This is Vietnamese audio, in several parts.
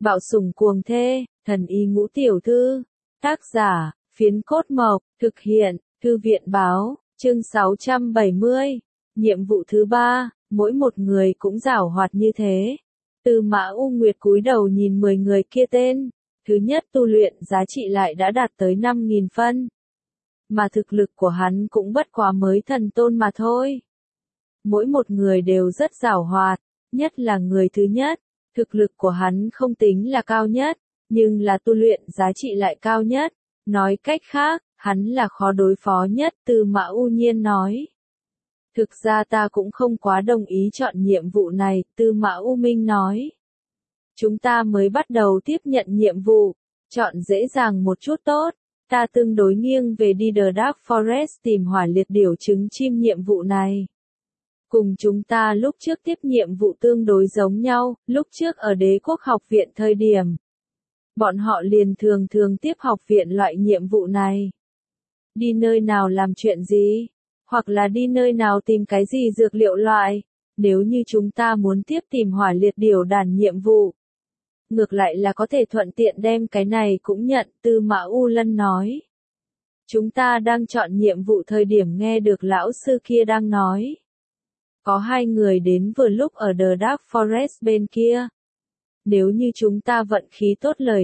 Bạo sủng cuồng thê, thần y ngũ tiểu thư. Tác giả, Phiến Cốt Mộc, thực hiện, Thư viện báo, chương 670. Nhiệm vụ thứ 3, mỗi một người cũng giảo hoạt như thế. Tư Mã U Nguyệt cúi đầu nhìn 10 người kia tên. Thứ nhất tu luyện giá trị lại đã đạt tới 5.000 phân. Mà thực lực của hắn cũng bất quá mới thần tôn mà thôi. Mỗi một người đều rất giảo hoạt, nhất là người thứ nhất. Thực lực của hắn không tính là cao nhất, nhưng là tu luyện giá trị lại cao nhất. Nói cách khác, hắn là khó đối phó nhất, Tư Mã U Nhiên nói. Thực ra ta cũng không quá đồng ý chọn nhiệm vụ này, Tư Mã U Minh nói. Chúng ta mới bắt đầu tiếp nhận nhiệm vụ, chọn dễ dàng một chút tốt. Ta tương đối nghiêng về đi The Dark Forest tìm hỏa liệt điểu trứng chim nhiệm vụ này. Cùng chúng ta lúc trước tiếp nhiệm vụ tương đối giống nhau, lúc trước ở Đế Quốc học viện thời điểm. Bọn họ liền thường tiếp học viện loại nhiệm vụ này. Đi nơi nào làm chuyện gì? Hoặc là đi nơi nào tìm cái gì dược liệu loại? Nếu như chúng ta muốn tiếp tìm hỏa liệt điểu đàn nhiệm vụ. Ngược lại là có thể thuận tiện đem cái này cũng nhận, Tư Mã U Lân nói. Chúng ta đang chọn nhiệm vụ thời điểm nghe được lão sư kia đang nói. Có 2 người đến vừa lúc ở The Dark Forest bên kia. Nếu như chúng ta vận khí tốt lời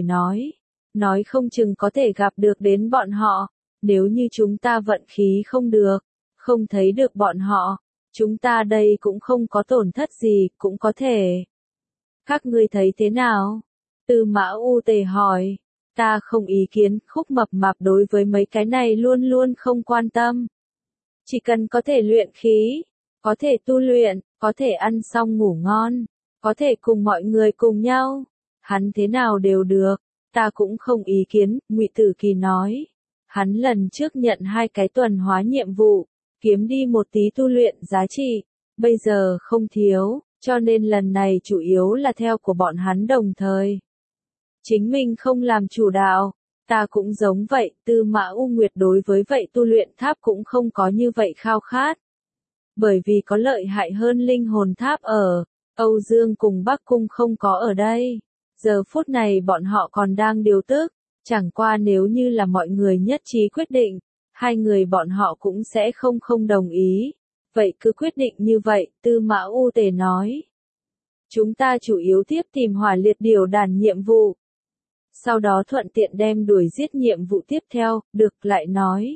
nói không chừng có thể gặp được đến bọn họ. Nếu như chúng ta vận khí không được, không thấy được bọn họ, chúng ta đây cũng không có tổn thất gì, cũng có thể. Các ngươi thấy thế nào? Tư Mã U Tề hỏi. Ta không ý kiến, Khúc Mập Mạp đối với mấy cái này luôn luôn không quan tâm. Chỉ cần có thể luyện khí, có thể tu luyện, có thể ăn xong ngủ ngon, có thể cùng mọi người cùng nhau, hắn thế nào đều được, ta cũng không ý kiến, Ngụy Tử Kỳ nói. Hắn lần trước nhận 2 cái tuần hóa nhiệm vụ, kiếm đi một tí tu luyện giá trị, bây giờ không thiếu, cho nên lần này chủ yếu là theo của bọn hắn đồng thời. Chính mình không làm chủ đạo, ta cũng giống vậy, Tư Mã U Nguyệt đối với vậy tu luyện tháp cũng không có như vậy khao khát. Bởi vì có lợi hại hơn linh hồn tháp ở, Âu Dương cùng Bắc Cung không có ở đây. Giờ phút này bọn họ còn đang điều tức, chẳng qua nếu như là mọi người nhất trí quyết định, 2 người bọn họ cũng sẽ không đồng ý. Vậy cứ quyết định như vậy, Tư Mã U Tề nói. Chúng ta chủ yếu tiếp tìm hỏa liệt điểu đàn nhiệm vụ. Sau đó thuận tiện đem đuổi giết nhiệm vụ tiếp theo, được lại nói.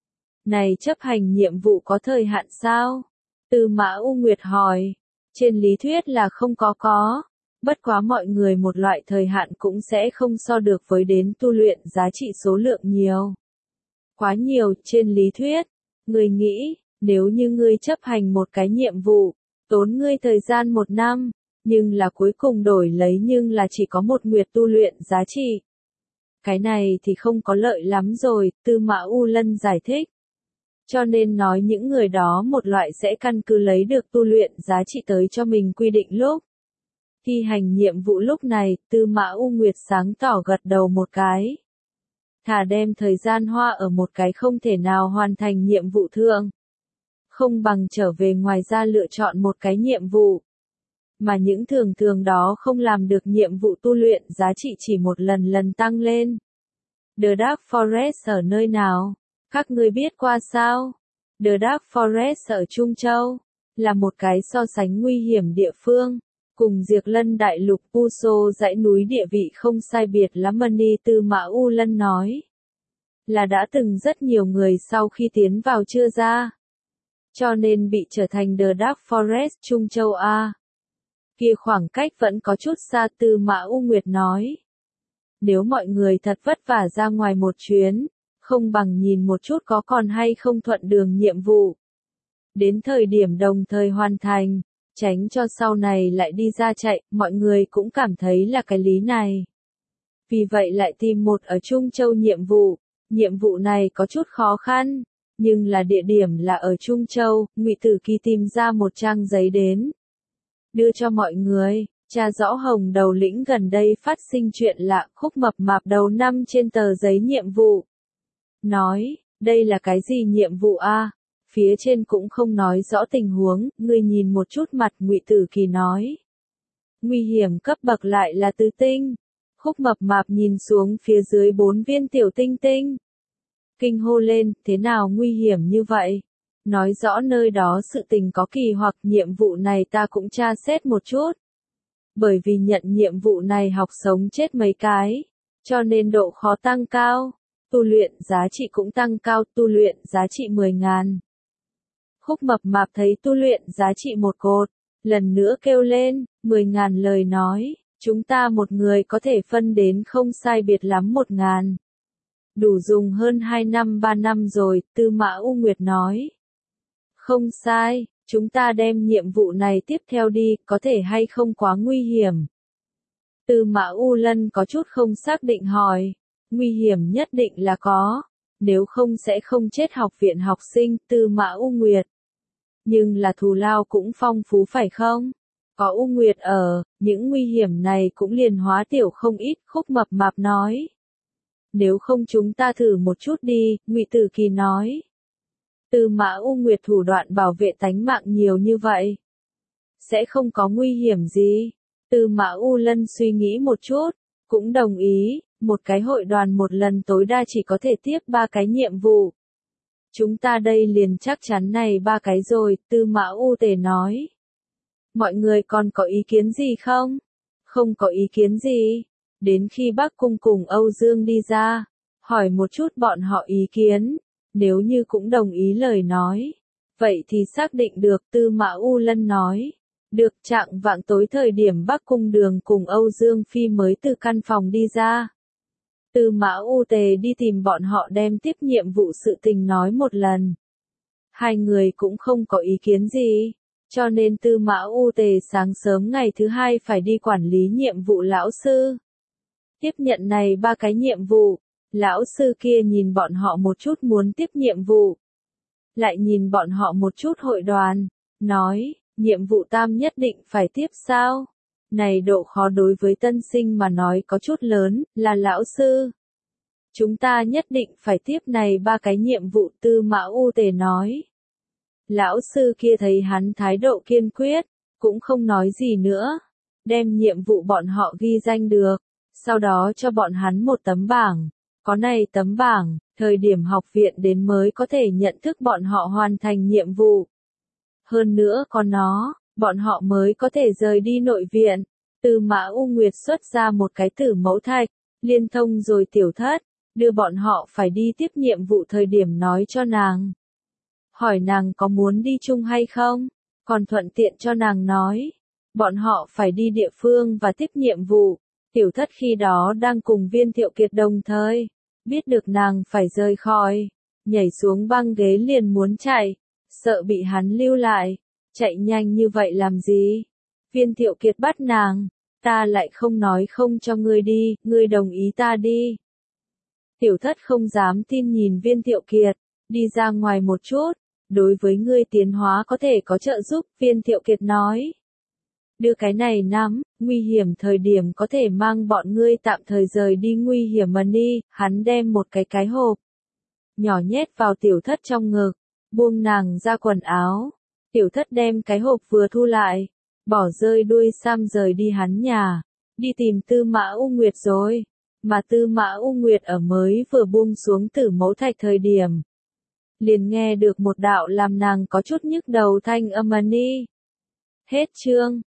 Này chấp hành nhiệm vụ có thời hạn sao? Tư Mã U Nguyệt hỏi. Trên lý thuyết là không có. Bất quá mọi người một loại thời hạn cũng sẽ không so được với đến tu luyện giá trị số lượng nhiều. Quá nhiều, trên lý thuyết. Ngươi nghĩ, nếu như ngươi chấp hành một cái nhiệm vụ, tốn ngươi thời gian 1 năm, nhưng là cuối cùng đổi lấy nhưng là chỉ có 1 nguyệt tu luyện giá trị. Cái này thì không có lợi lắm rồi, Tư Mã U Lân giải thích. Cho nên nói những người đó một loại sẽ căn cứ lấy được tu luyện giá trị tới cho mình quy định lúc. Thi hành nhiệm vụ lúc này, Tư Mã U Nguyệt sáng tỏ gật đầu một cái. Thà đem thời gian hoa ở một cái không thể nào hoàn thành nhiệm vụ thường. Không bằng trở về ngoài ra lựa chọn một cái nhiệm vụ. Mà những thường đó không làm được nhiệm vụ tu luyện giá trị chỉ một lần tăng lên. The Dark Forest ở nơi nào? Các ngươi biết qua sao? The Dark Forest ở Trung Châu, là một cái so sánh nguy hiểm địa phương. Cùng Diệt Lân Đại Lục Puso dãy núi địa vị không sai biệt lắm Mani Tư Mã U Lân nói. Là đã từng rất nhiều người sau khi tiến vào chưa ra. Cho nên bị trở thành The Dark Forest Trung Châu A. Kia khoảng cách vẫn có chút xa, Tư Mã U Nguyệt nói. Nếu mọi người thật vất vả ra ngoài một chuyến, không bằng nhìn một chút có còn hay không thuận đường nhiệm vụ. Đến thời điểm đồng thời hoàn thành, tránh cho sau này lại đi ra chạy, mọi người cũng cảm thấy là cái lý này. Vì vậy lại tìm một ở Trung Châu nhiệm vụ này có chút khó khăn, nhưng là địa điểm là ở Trung Châu, Ngụy Tử Kỳ tìm ra một trang giấy đến. Đưa cho mọi người, tra rõ Hồng Đầu Lĩnh gần đây phát sinh chuyện lạ, Khúc Mập Mạp đầu năm trên tờ giấy nhiệm vụ. Nói, đây là cái gì nhiệm vụ a? Phía trên cũng không nói rõ tình huống, ngươi nhìn một chút mặt, Ngụy Tử Kỳ nói. Nguy hiểm cấp bậc lại là tứ tinh, Khúc Mập Mạp nhìn xuống phía dưới 4 viên tiểu tinh tinh. Kinh hô lên, thế nào nguy hiểm như vậy? Nói rõ nơi đó sự tình có kỳ hoặc nhiệm vụ này ta cũng tra xét một chút. Bởi vì nhận nhiệm vụ này học sống chết mấy cái, cho nên độ khó tăng cao, tu luyện giá trị cũng tăng cao, tu luyện giá trị 10.000. Khúc Mập Mạp thấy tu luyện giá trị một cột, lần nữa kêu lên, 10.000 lời nói, chúng ta một người có thể phân đến không sai biệt lắm 1.000. Đủ dùng hơn 2 năm 3 năm rồi, Tư Mã U Nguyệt nói. Không sai, chúng ta đem nhiệm vụ này tiếp theo đi, có thể hay không quá nguy hiểm. Tư Mã U Lân có chút không xác định hỏi, nguy hiểm nhất định là có, nếu không sẽ không chết học viện học sinh, Tư Mã U Nguyệt. Nhưng là thù lao cũng phong phú phải không? Có U Nguyệt ở, những nguy hiểm này cũng liền hóa tiểu không ít, Khúc Mập Mạp nói. Nếu không chúng ta thử một chút đi, Ngụy Tử Kỳ nói. Tư Mã U Nguyệt thủ đoạn bảo vệ tánh mạng nhiều như vậy. Sẽ không có nguy hiểm gì. Tư Mã U Lân suy nghĩ một chút, cũng đồng ý, một cái hội đoàn một lần tối đa chỉ có thể tiếp 3 cái nhiệm vụ. Chúng ta đây liền chắc chắn này 3 cái rồi, Tư Mã U Tề nói. Mọi người còn có ý kiến gì không? Không có ý kiến gì. Đến khi Bắc Cung cùng Âu Dương đi ra, hỏi một chút bọn họ ý kiến, nếu như cũng đồng ý lời nói. Vậy thì xác định được, Tư Mã U Lân nói. Được, chạng vạng tối thời điểm Bắc Cung Đường cùng Âu Dương Phi mới từ căn phòng đi ra. Tư Mã U Tề đi tìm bọn họ đem tiếp nhiệm vụ sự tình nói một lần. Hai người cũng không có ý kiến gì, cho nên Tư Mã U Tề sáng sớm ngày thứ hai phải đi quản lý nhiệm vụ lão sư. Tiếp nhận này 3 cái nhiệm vụ, lão sư kia nhìn bọn họ một chút muốn tiếp nhiệm vụ. Lại nhìn bọn họ một chút hội đoàn, nói, nhiệm vụ tam nhất định phải tiếp sao? Này độ khó đối với tân sinh mà nói có chút lớn, là lão sư. Chúng ta nhất định phải tiếp này 3 cái nhiệm vụ, Tư Mã U Tề nói. Lão sư kia thấy hắn thái độ kiên quyết, cũng không nói gì nữa. Đem nhiệm vụ bọn họ ghi danh được, sau đó cho bọn hắn một tấm bảng. Có này tấm bảng, thời điểm học viện đến mới có thể nhận thức bọn họ hoàn thành nhiệm vụ. Hơn nữa có nó, bọn họ mới có thể rời đi nội viện. Tư Mã U Nguyệt xuất ra một cái tử mẫu thạch, liên thông rồi tiểu thất, đưa bọn họ phải đi tiếp nhiệm vụ thời điểm nói cho nàng. Hỏi nàng có muốn đi chung hay không, còn thuận tiện cho nàng nói. Bọn họ phải đi địa phương và tiếp nhiệm vụ. Tiểu thất khi đó đang cùng Viên Thiệu Kiệt đồng thời, biết được nàng phải rời khỏi, nhảy xuống băng ghế liền muốn chạy, sợ bị hắn lưu lại, chạy nhanh như vậy làm gì? Viên Thiệu Kiệt bắt nàng, ta lại không nói không cho ngươi đi, ngươi đồng ý ta đi. Tiểu thất không dám tin nhìn Viên Thiệu Kiệt, đi ra ngoài một chút, đối với ngươi tiến hóa có thể có trợ giúp, Viên Thiệu Kiệt nói. Đưa cái này nắm, nguy hiểm thời điểm có thể mang bọn ngươi tạm thời rời đi nguy hiểm mà đi, hắn đem một cái hộp nhỏ nhét vào tiểu thất trong ngực, buông nàng ra quần áo. Tiểu thất đem cái hộp vừa thu lại, bỏ rơi đuôi sam rời đi hắn nhà, đi tìm Tư Mã U Nguyệt rồi. Mà Tư Mã U Nguyệt ở mới vừa buông xuống tử mẫu thạch thời điểm, liền nghe được một đạo làm nàng có chút nhức đầu thanh âm ni. Hết chương.